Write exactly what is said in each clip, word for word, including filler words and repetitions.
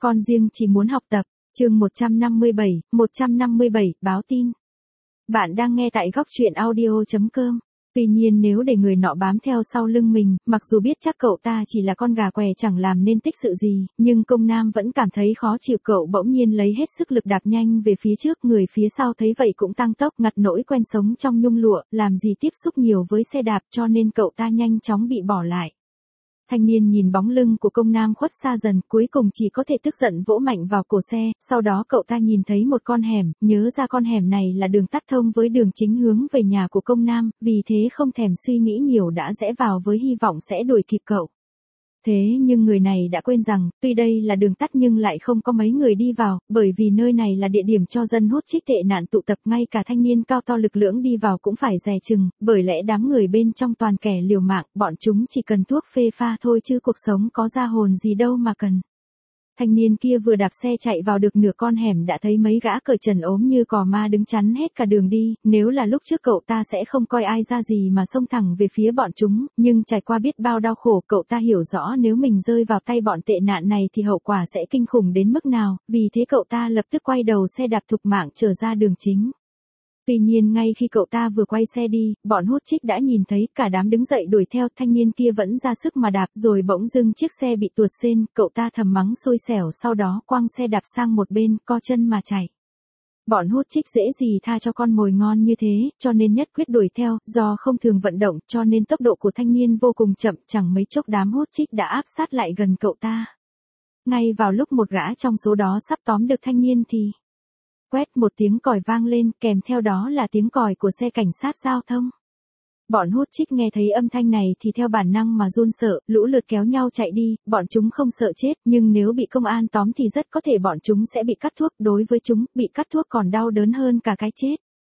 Con riêng chỉ muốn học tập. Chương một trăm năm mươi bảy, một trăm năm mươi bảy, báo tin. Bạn đang nghe tại góc truyện audio chấm com. Tuy nhiên nếu để người nọ bám theo sau lưng mình, mặc dù biết chắc cậu ta chỉ là con gà què chẳng làm nên tích sự gì, nhưng công nam vẫn cảm thấy khó chịu. Cậu bỗng nhiên lấy hết sức lực đạp nhanh về phía trước, người phía sau thấy vậy cũng tăng tốc, ngặt nỗi quen sống trong nhung lụa, làm gì tiếp xúc nhiều với xe đạp, cho nên cậu ta nhanh chóng bị bỏ lại. Thanh niên nhìn bóng lưng của công nam khuất xa dần, cuối cùng chỉ có thể tức giận vỗ mạnh vào cổ xe. Sau đó cậu ta nhìn thấy một con hẻm, nhớ ra con hẻm này là đường tắt thông với đường chính hướng về nhà của công nam, vì thế không thèm suy nghĩ nhiều đã rẽ vào với hy vọng sẽ đuổi kịp cậu. Thế nhưng người này đã quên rằng, tuy đây là đường tắt nhưng lại không có mấy người đi vào, bởi vì nơi này là địa điểm cho dân hút chích tệ nạn tụ tập, ngay cả thanh niên cao to lực lưỡng đi vào cũng phải dè chừng, bởi lẽ đám người bên trong toàn kẻ liều mạng, bọn chúng chỉ cần thuốc phê pha thôi chứ cuộc sống có ra hồn gì đâu mà cần. Thanh niên kia vừa đạp xe chạy vào được nửa con hẻm đã thấy mấy gã cởi trần ốm như cò ma đứng chắn hết cả đường đi, nếu là lúc trước cậu ta sẽ không coi ai ra gì mà xông thẳng về phía bọn chúng, nhưng trải qua biết bao đau khổ cậu ta hiểu rõ nếu mình rơi vào tay bọn tệ nạn này thì hậu quả sẽ kinh khủng đến mức nào, vì thế cậu ta lập tức quay đầu xe đạp thục mạng trở ra đường chính. Tuy nhiên ngay khi cậu ta vừa quay xe đi, bọn hút chích đã nhìn thấy, cả đám đứng dậy đuổi theo, thanh niên kia vẫn ra sức mà đạp, rồi bỗng dưng chiếc xe bị tuột sên, cậu ta thầm mắng xui xẻo, sau đó quăng xe đạp sang một bên, co chân mà chạy. Bọn hút chích dễ gì tha cho con mồi ngon như thế, cho nên nhất quyết đuổi theo, do không thường vận động, cho nên tốc độ của thanh niên vô cùng chậm, chẳng mấy chốc đám hút chích đã áp sát lại gần cậu ta. Ngay vào lúc một gã trong số đó sắp tóm được thanh niên thì quét một tiếng còi vang lên, kèm theo đó là tiếng còi của xe cảnh sát giao thông. Bọn hút chích nghe thấy âm thanh này thì theo bản năng mà run sợ, lũ lượt kéo nhau chạy đi, bọn chúng không sợ chết, nhưng nếu bị công an tóm thì rất có thể bọn chúng sẽ bị cắt thuốc, đối với chúng, bị cắt thuốc còn đau đớn hơn cả cái chết.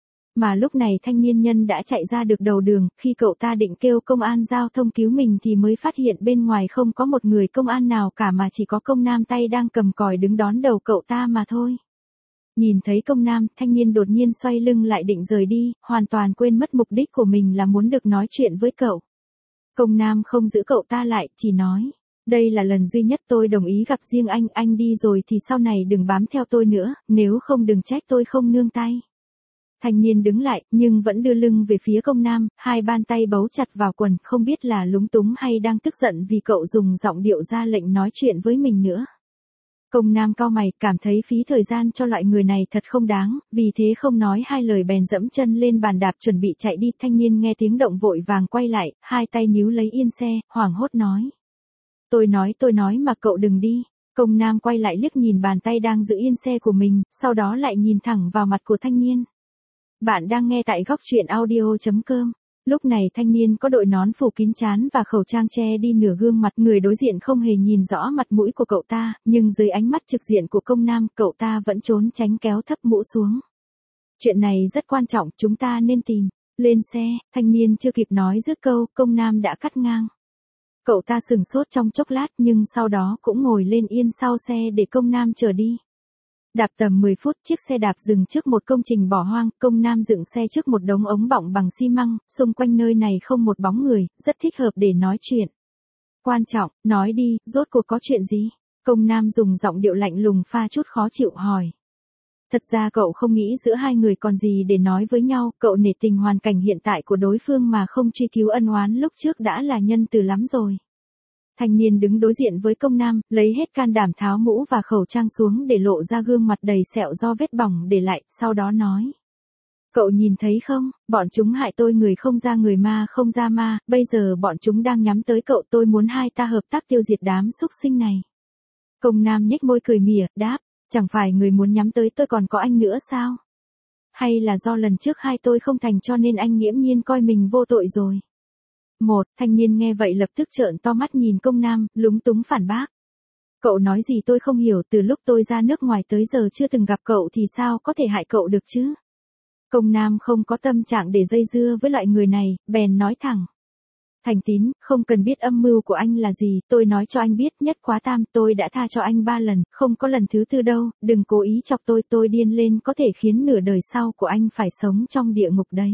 Mà lúc này thanh niên nhân đã chạy ra được đầu đường, khi cậu ta định kêu công an giao thông cứu mình thì mới phát hiện bên ngoài không có một người công an nào cả mà chỉ có công nam tay đang cầm còi đứng đón đầu cậu ta mà thôi. Nhìn thấy công nam, thanh niên đột nhiên xoay lưng lại định rời đi, hoàn toàn quên mất mục đích của mình là muốn được nói chuyện với cậu. Công nam không giữ cậu ta lại, chỉ nói, đây là lần duy nhất tôi đồng ý gặp riêng anh, anh đi rồi thì sau này đừng bám theo tôi nữa, nếu không đừng trách tôi không nương tay. Thanh niên đứng lại, nhưng vẫn đưa lưng về phía công nam, hai bàn tay bấu chặt vào quần, không biết là lúng túng hay đang tức giận vì cậu dùng giọng điệu ra lệnh nói chuyện với mình nữa. Công nam cau mày, cảm thấy phí thời gian cho loại người này thật không đáng, vì thế không nói hai lời bèn dẫm chân lên bàn đạp chuẩn bị chạy đi. Thanh niên nghe tiếng động vội vàng quay lại, hai tay níu lấy yên xe, hoảng hốt nói. Tôi nói tôi nói mà cậu đừng đi. Công nam quay lại liếc nhìn bàn tay đang giữ yên xe của mình, sau đó lại nhìn thẳng vào mặt của thanh niên. Bạn đang nghe tại góc truyện audio chấm com. Lúc này thanh niên có đội nón phủ kín trán và khẩu trang che đi nửa gương mặt, người đối diện không hề nhìn rõ mặt mũi của cậu ta, nhưng dưới ánh mắt trực diện của công nam, cậu ta vẫn trốn tránh kéo thấp mũ xuống. Chuyện này rất quan trọng, chúng ta nên tìm. Lên xe, thanh niên chưa kịp nói dứt câu, công nam đã cắt ngang. Cậu ta sửng sốt trong chốc lát nhưng sau đó cũng ngồi lên yên sau xe để công nam chở đi. Đạp tầm mười phút, chiếc xe đạp dừng trước một công trình bỏ hoang, công nam dựng xe trước một đống ống bọng bằng xi măng, xung quanh nơi này không một bóng người, rất thích hợp để nói chuyện. Quan trọng, nói đi, rốt cuộc có chuyện gì? Công nam dùng giọng điệu lạnh lùng pha chút khó chịu hỏi. Thật ra cậu không nghĩ giữa hai người còn gì để nói với nhau, cậu nể tình hoàn cảnh hiện tại của đối phương mà không truy cứu ân oán lúc trước đã là nhân từ lắm rồi. Thanh niên đứng đối diện với công nam, lấy hết can đảm tháo mũ và khẩu trang xuống để lộ ra gương mặt đầy sẹo do vết bỏng để lại, sau đó nói. Cậu nhìn thấy không, bọn chúng hại tôi, người không ra người ma không ra ma, bây giờ bọn chúng đang nhắm tới cậu, tôi muốn hai ta hợp tác tiêu diệt đám xúc sinh này. Công nam nhếch môi cười mỉa, đáp, chẳng phải người muốn nhắm tới tôi còn có anh nữa sao? Hay là do lần trước hai tôi không thành cho nên anh nghiễm nhiên coi mình vô tội rồi? Một, thanh niên nghe vậy lập tức trợn to mắt nhìn công nam, lúng túng phản bác. Cậu nói gì tôi không hiểu, từ lúc tôi ra nước ngoài tới giờ chưa từng gặp cậu thì sao có thể hại cậu được chứ? Công nam không có tâm trạng để dây dưa với loại người này, bèn nói thẳng. Thành Tín, không cần biết âm mưu của anh là gì, tôi nói cho anh biết, nhất khóa tam, tôi đã tha cho anh ba lần, không có lần thứ tư đâu, đừng cố ý chọc tôi, tôi điên lên có thể khiến nửa đời sau của anh phải sống trong địa ngục đấy.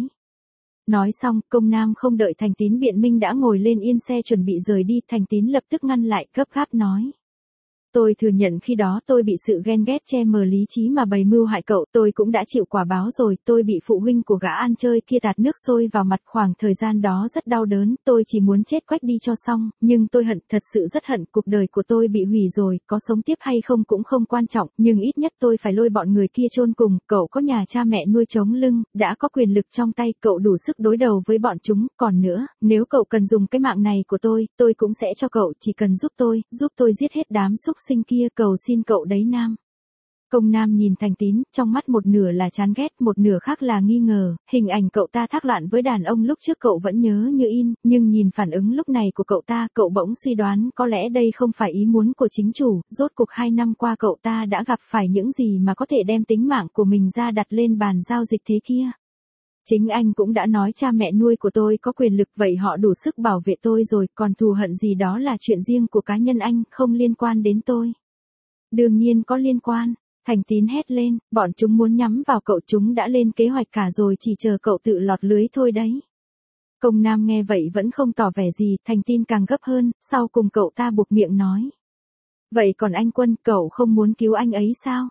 Nói xong, công nam không đợi Thành Tín biện minh đã ngồi lên yên xe chuẩn bị rời đi, Thành Tín lập tức ngăn lại, gấp gáp nói. Tôi thừa nhận khi đó tôi bị sự ghen ghét che mờ lý trí mà bày mưu hại cậu, tôi cũng đã chịu quả báo rồi, tôi bị phụ huynh của gã ăn chơi kia tạt nước sôi vào mặt, khoảng thời gian đó rất đau đớn, tôi chỉ muốn chết quách đi cho xong, nhưng tôi hận, thật sự rất hận, cuộc đời của tôi bị hủy rồi, có sống tiếp hay không cũng không quan trọng, nhưng ít nhất tôi phải lôi bọn người kia chôn cùng, cậu có nhà cha mẹ nuôi chống lưng, đã có quyền lực trong tay, cậu đủ sức đối đầu với bọn chúng, còn nữa, nếu cậu cần dùng cái mạng này của tôi, tôi cũng sẽ cho cậu, chỉ cần giúp tôi, giúp tôi giết hết đám xúc sinh kia, cầu xin cậu đấy Nam. Công Nam nhìn Thành Tín, trong mắt một nửa là chán ghét, một nửa khác là nghi ngờ, hình ảnh cậu ta thác loạn với đàn ông lúc trước cậu vẫn nhớ như in, nhưng nhìn phản ứng lúc này của cậu ta, cậu bỗng suy đoán có lẽ đây không phải ý muốn của chính chủ, rốt cuộc hai năm qua cậu ta đã gặp phải những gì mà có thể đem tính mạng của mình ra đặt lên bàn giao dịch thế kia. Chính anh cũng đã nói cha mẹ nuôi của tôi có quyền lực, vậy họ đủ sức bảo vệ tôi rồi, còn thù hận gì đó là chuyện riêng của cá nhân anh, không liên quan đến tôi. Đương nhiên có liên quan. Thành Tín hét lên, bọn chúng muốn nhắm vào cậu, chúng đã lên kế hoạch cả rồi, chỉ chờ cậu tự lọt lưới thôi đấy. Công Nam nghe vậy vẫn không tỏ vẻ gì, Thành Tín càng gấp hơn, sau cùng cậu ta buộc miệng nói. Vậy còn anh Quân, cậu không muốn cứu anh ấy sao?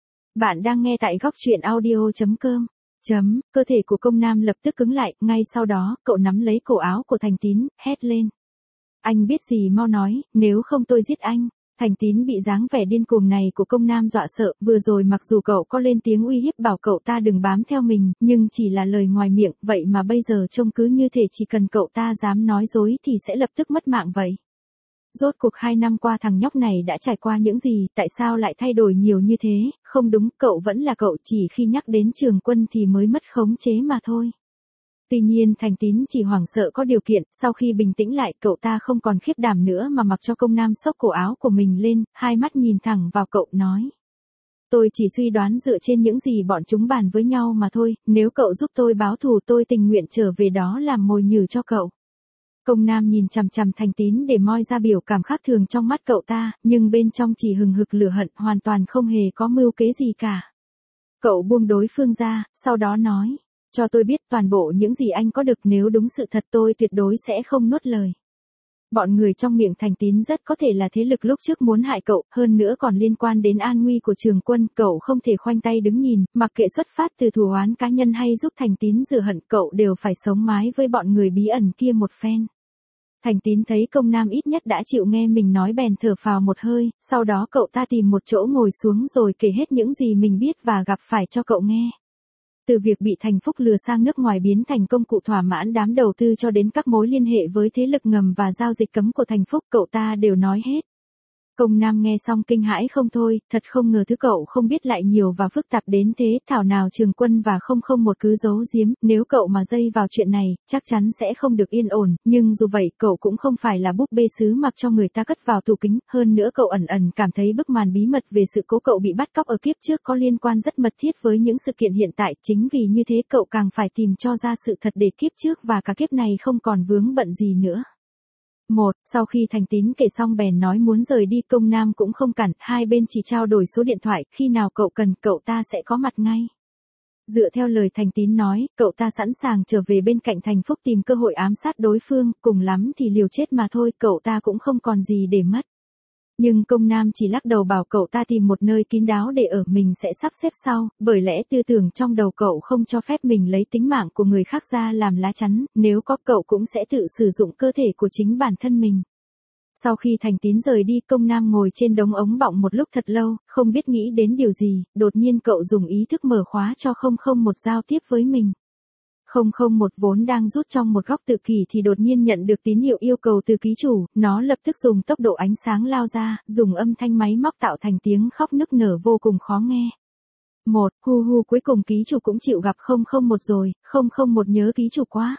Bạn đang nghe tại góc truyện audio chấm com. Chấm, cơ thể của Công Nam lập tức cứng lại, ngay sau đó, cậu nắm lấy cổ áo của Thành Tín, hét lên. Anh biết gì mau nói, nếu không tôi giết anh. Thành Tín bị dáng vẻ điên cuồng này của Công Nam dọa sợ, vừa rồi mặc dù cậu có lên tiếng uy hiếp bảo cậu ta đừng bám theo mình, nhưng chỉ là lời ngoài miệng, vậy mà bây giờ trông cứ như thể chỉ cần cậu ta dám nói dối thì sẽ lập tức mất mạng vậy. Rốt cuộc hai năm qua thằng nhóc này đã trải qua những gì, tại sao lại thay đổi nhiều như thế, không đúng, cậu vẫn là cậu, chỉ khi nhắc đến Trường Quân thì mới mất khống chế mà thôi. Tuy nhiên Thành Tín chỉ hoảng sợ có điều kiện, sau khi bình tĩnh lại cậu ta không còn khiếp đảm nữa mà mặc cho Công Nam xốc cổ áo của mình lên, hai mắt nhìn thẳng vào cậu nói. Tôi chỉ suy đoán dựa trên những gì bọn chúng bàn với nhau mà thôi, nếu cậu giúp tôi báo thù tôi tình nguyện trở về đó làm mồi nhử cho cậu. Công Nam nhìn chằm chằm Thành Tín để moi ra biểu cảm khác thường trong mắt cậu ta, nhưng bên trong chỉ hừng hực lửa hận, hoàn toàn không hề có mưu kế gì cả. Cậu buông đối phương ra, sau đó nói. Cho tôi biết toàn bộ những gì anh có được, nếu đúng sự thật tôi tuyệt đối sẽ không nuốt lời. Bọn người trong miệng Thành Tín rất có thể là thế lực lúc trước muốn hại cậu, hơn nữa còn liên quan đến an nguy của Trường Quân, cậu không thể khoanh tay đứng nhìn, mặc kệ xuất phát từ thù oán cá nhân hay giúp Thành Tín rửa hận, cậu đều phải sống mái với bọn người bí ẩn kia một phen. Thành Tín thấy Công Nam ít nhất đã chịu nghe mình nói bèn thở phào một hơi, sau đó cậu ta tìm một chỗ ngồi xuống rồi kể hết những gì mình biết và gặp phải cho cậu nghe. Từ việc bị Thành Phúc lừa sang nước ngoài biến thành công cụ thỏa mãn đám đầu tư cho đến các mối liên hệ với thế lực ngầm và giao dịch cấm của Thành Phúc, cậu ta đều nói hết. Công Nam nghe xong kinh hãi không thôi, thật không ngờ thứ cậu không biết lại nhiều và phức tạp đến thế, thảo nào Trường Quân và không không một cứ giấu giếm, nếu cậu mà dây vào chuyện này, chắc chắn sẽ không được yên ổn, nhưng dù vậy cậu cũng không phải là búp bê sứ mặc cho người ta cất vào tủ kính, hơn nữa cậu ẩn ẩn cảm thấy bức màn bí mật về sự cố cậu bị bắt cóc ở kiếp trước có liên quan rất mật thiết với những sự kiện hiện tại, chính vì như thế cậu càng phải tìm cho ra sự thật để kiếp trước và cả kiếp này không còn vướng bận gì nữa. Một, sau khi Thành Tín kể xong bèn nói muốn rời đi, Công Nam cũng không cản, hai bên chỉ trao đổi số điện thoại, khi nào cậu cần cậu ta sẽ có mặt ngay. Dựa theo lời Thành Tín nói, cậu ta sẵn sàng trở về bên cạnh Thành Phúc tìm cơ hội ám sát đối phương, cùng lắm thì liều chết mà thôi, cậu ta cũng không còn gì để mất. Nhưng Công Nam chỉ lắc đầu bảo cậu ta tìm một nơi kín đáo để ở, mình sẽ sắp xếp sau, bởi lẽ tư tưởng trong đầu cậu không cho phép mình lấy tính mạng của người khác ra làm lá chắn, nếu có cậu cũng sẽ tự sử dụng cơ thể của chính bản thân mình. Sau khi Thành Tín rời đi, Công Nam ngồi trên đống ống bọng một lúc thật lâu, không biết nghĩ đến điều gì, đột nhiên cậu dùng ý thức mở khóa cho không không một giao tiếp với mình. không không một vốn đang rút trong một góc tự kỷ thì đột nhiên nhận được tín hiệu yêu cầu từ ký chủ, nó lập tức dùng tốc độ ánh sáng lao ra, dùng âm thanh máy móc tạo thành tiếng khóc nức nở vô cùng khó nghe. Một, hu hu cuối cùng ký chủ cũng chịu gặp không không một rồi, không không một nhớ ký chủ quá.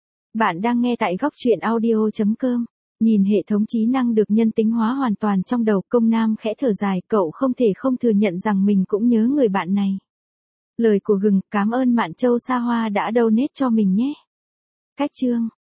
Bạn đang nghe tại góc truyện audio chấm com. Nhìn hệ thống trí năng được nhân tính hóa hoàn toàn trong đầu, Công Nam khẽ thở dài, cậu không thể không thừa nhận rằng mình cũng nhớ người bạn này. Lời của gừng, cảm ơn Mạn Châu Sa Hoa đã donate cho mình nhé. Cách chương